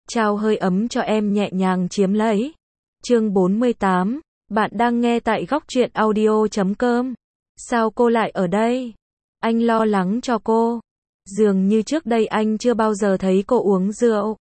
trao hơi ấm cho em nhẹ nhàng chiếm lấy. Chương 48, bạn đang nghe tại góc truyện audio.com. Sao cô lại ở đây? Anh lo lắng cho cô. Dường như trước đây anh chưa bao giờ thấy cô uống rượu.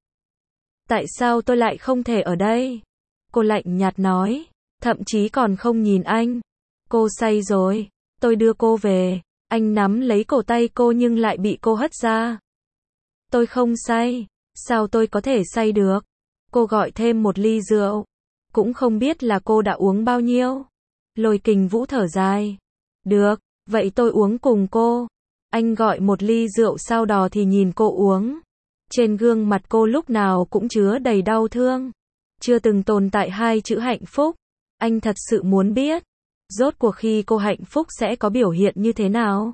Tại sao tôi lại không thể ở đây? Cô lạnh nhạt nói, thậm chí còn không nhìn anh. Cô say rồi, tôi đưa cô về. Anh nắm lấy cổ tay cô nhưng lại bị cô hất ra. Tôi không say, sao tôi có thể say được? Cô gọi thêm một ly rượu. Cũng không biết là cô đã uống bao nhiêu. Lôi Kình Vũ thở dài. Được, vậy tôi uống cùng cô. Anh gọi một ly rượu sau đó thì nhìn cô uống. Trên gương mặt cô lúc nào cũng chứa đầy đau thương. Chưa từng tồn tại hai chữ hạnh phúc. Anh thật sự muốn biết, rốt cuộc khi cô hạnh phúc sẽ có biểu hiện như thế nào.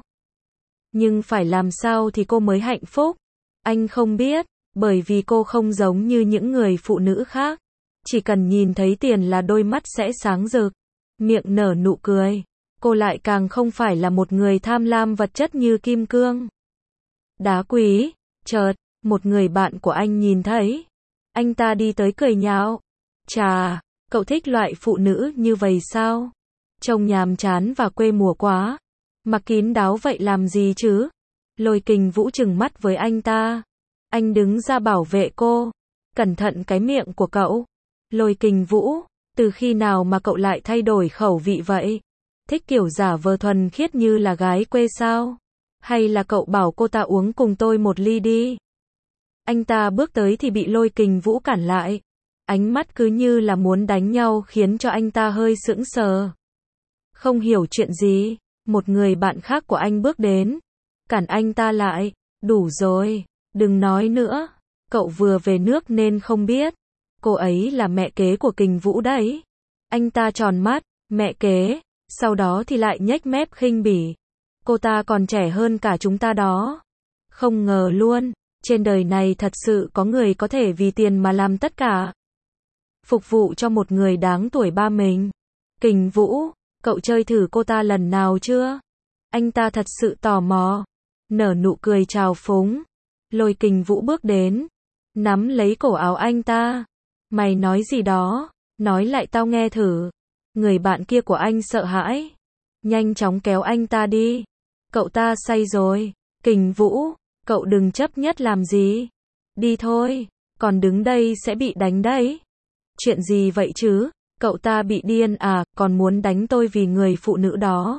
Nhưng phải làm sao thì cô mới hạnh phúc? Anh không biết, bởi vì cô không giống như những người phụ nữ khác. Chỉ cần nhìn thấy tiền là đôi mắt sẽ sáng rực, miệng nở nụ cười. Cô lại càng không phải là một người tham lam vật chất như kim cương, đá quý. Chợt, một người bạn của anh nhìn thấy. Anh ta đi tới cười nhạo. Chà, cậu thích loại phụ nữ như vậy sao? Trông nhàm chán và quê mùa quá. Mặc kín đáo vậy làm gì chứ? Lôi Kình Vũ trừng mắt với anh ta. Anh đứng ra bảo vệ cô. Cẩn thận cái miệng của cậu. Lôi Kình Vũ, từ khi nào mà cậu lại thay đổi khẩu vị vậy? Thích kiểu giả vờ thuần khiết như là gái quê sao? Hay là cậu bảo cô ta uống cùng tôi một ly đi? Anh ta bước tới thì bị Lôi Kình Vũ cản lại. Ánh mắt cứ như là muốn đánh nhau khiến cho anh ta hơi sững sờ. Không hiểu chuyện gì, một người bạn khác của anh bước đến. Cản anh ta lại. Đủ rồi, đừng nói nữa. Cậu vừa về nước nên không biết. Cô ấy là mẹ kế của Kình Vũ đấy. Anh ta tròn mắt, mẹ kế, sau đó thì lại nhếch mép khinh bỉ. Cô ta còn trẻ hơn cả chúng ta đó. Không ngờ luôn, trên đời này thật sự có người có thể vì tiền mà làm tất cả. Phục vụ cho một người đáng tuổi ba mình. Kình Vũ, cậu chơi thử cô ta lần nào chưa? Anh ta thật sự tò mò. Nở nụ cười trào phúng. Lôi Kình Vũ bước đến, nắm lấy cổ áo anh ta. Mày nói gì đó? Nói lại tao nghe thử. Người bạn kia của anh sợ hãi. Nhanh chóng kéo anh ta đi. Cậu ta say rồi. Kình Vũ, cậu đừng chấp nhất làm gì. Đi thôi, còn đứng đây sẽ bị đánh đấy. Chuyện gì vậy chứ? Cậu ta bị điên à, còn muốn đánh tôi vì người phụ nữ đó.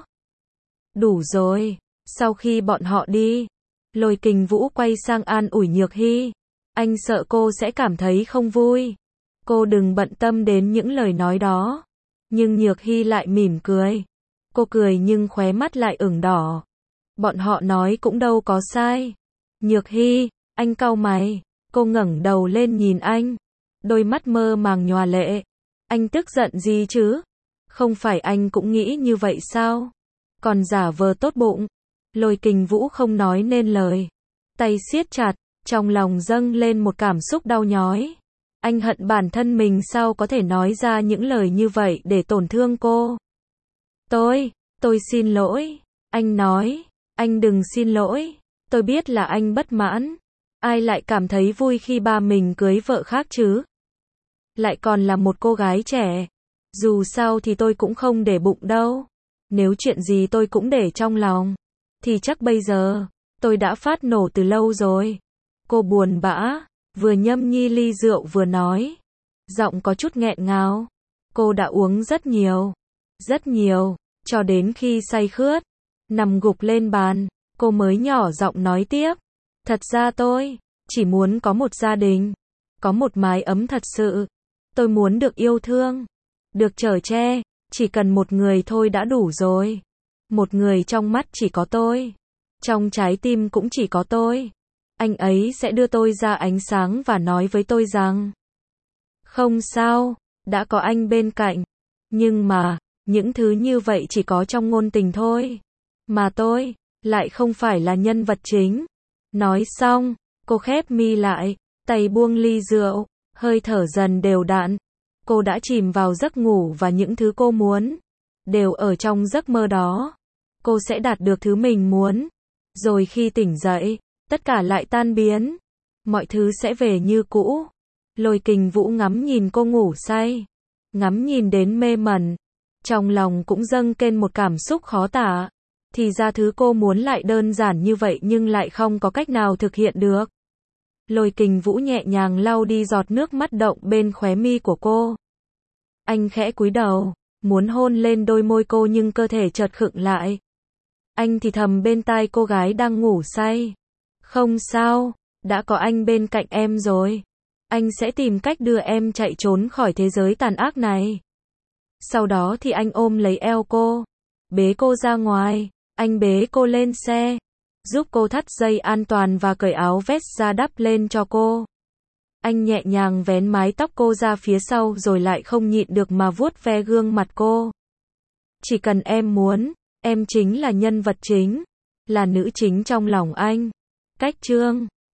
Đủ rồi. Sau khi bọn họ đi, Lôi Kình Vũ quay sang an ủi Nhược Hy. Anh sợ cô sẽ cảm thấy không vui. Cô đừng bận tâm đến những lời nói đó. Nhưng Nhược Hy lại mỉm cười. Cô cười nhưng khóe mắt lại ửng đỏ. Bọn họ nói cũng đâu có sai. Nhược Hy, anh cau mày. Cô ngẩng đầu lên nhìn anh. Đôi mắt mơ màng nhòa lệ. Anh tức giận gì chứ? Không phải anh cũng nghĩ như vậy sao? Còn giả vờ tốt bụng. Lôi Kình Vũ không nói nên lời. Tay siết chặt, trong lòng dâng lên một cảm xúc đau nhói. Anh hận bản thân mình sao có thể nói ra những lời như vậy để tổn thương cô. Tôi xin lỗi. Anh nói, anh đừng xin lỗi. Tôi biết là anh bất mãn. Ai lại cảm thấy vui khi ba mình cưới vợ khác chứ? Lại còn là một cô gái trẻ. Dù sao thì tôi cũng không để bụng đâu. Nếu chuyện gì tôi cũng để trong lòng, thì chắc bây giờ, tôi đã phát nổ từ lâu rồi. Cô buồn bã, vừa nhâm nhi ly rượu vừa nói. Giọng có chút nghẹn ngào. Cô đã uống rất nhiều, cho đến khi say khướt. Nằm gục lên bàn, cô mới nhỏ giọng nói tiếp. Thật ra tôi chỉ muốn có một gia đình, có một mái ấm thật sự. Tôi muốn được yêu thương, được chở che, chỉ cần một người thôi đã đủ rồi. Một người trong mắt chỉ có tôi, trong trái tim cũng chỉ có tôi. Anh ấy sẽ đưa tôi ra ánh sáng và nói với tôi rằng, không sao, đã có anh bên cạnh. Nhưng mà, những thứ như vậy chỉ có trong ngôn tình thôi. Mà tôi, lại không phải là nhân vật chính. Nói xong, cô khép mi lại, tay buông ly rượu, hơi thở dần đều đặn. Cô đã chìm vào giấc ngủ và những thứ cô muốn, đều ở trong giấc mơ đó. Cô sẽ đạt được thứ mình muốn. Rồi khi tỉnh dậy, tất cả lại tan biến. Mọi thứ sẽ về như cũ. Lôi Kình Vũ ngắm nhìn cô ngủ say, ngắm nhìn đến mê mẩn, trong lòng cũng dâng lên một cảm xúc khó tả. Thì ra thứ cô muốn lại đơn giản như vậy nhưng lại không có cách nào thực hiện được. Lôi Kình Vũ nhẹ nhàng lau đi giọt nước mắt động bên khóe mi của cô. Anh khẽ cúi đầu, muốn hôn lên đôi môi cô nhưng cơ thể chợt khựng lại. Anh thì thầm bên tai cô gái đang ngủ say. Không sao, đã có anh bên cạnh em rồi. Anh sẽ tìm cách đưa em chạy trốn khỏi thế giới tàn ác này. Sau đó thì anh ôm lấy eo cô, bế cô ra ngoài, anh bế cô lên xe, giúp cô thắt dây an toàn và cởi áo vest ra đắp lên cho cô. Anh nhẹ nhàng vén mái tóc cô ra phía sau rồi lại không nhịn được mà vuốt ve gương mặt cô. Chỉ cần em muốn, em chính là nhân vật chính, là nữ chính trong lòng anh. Cách chương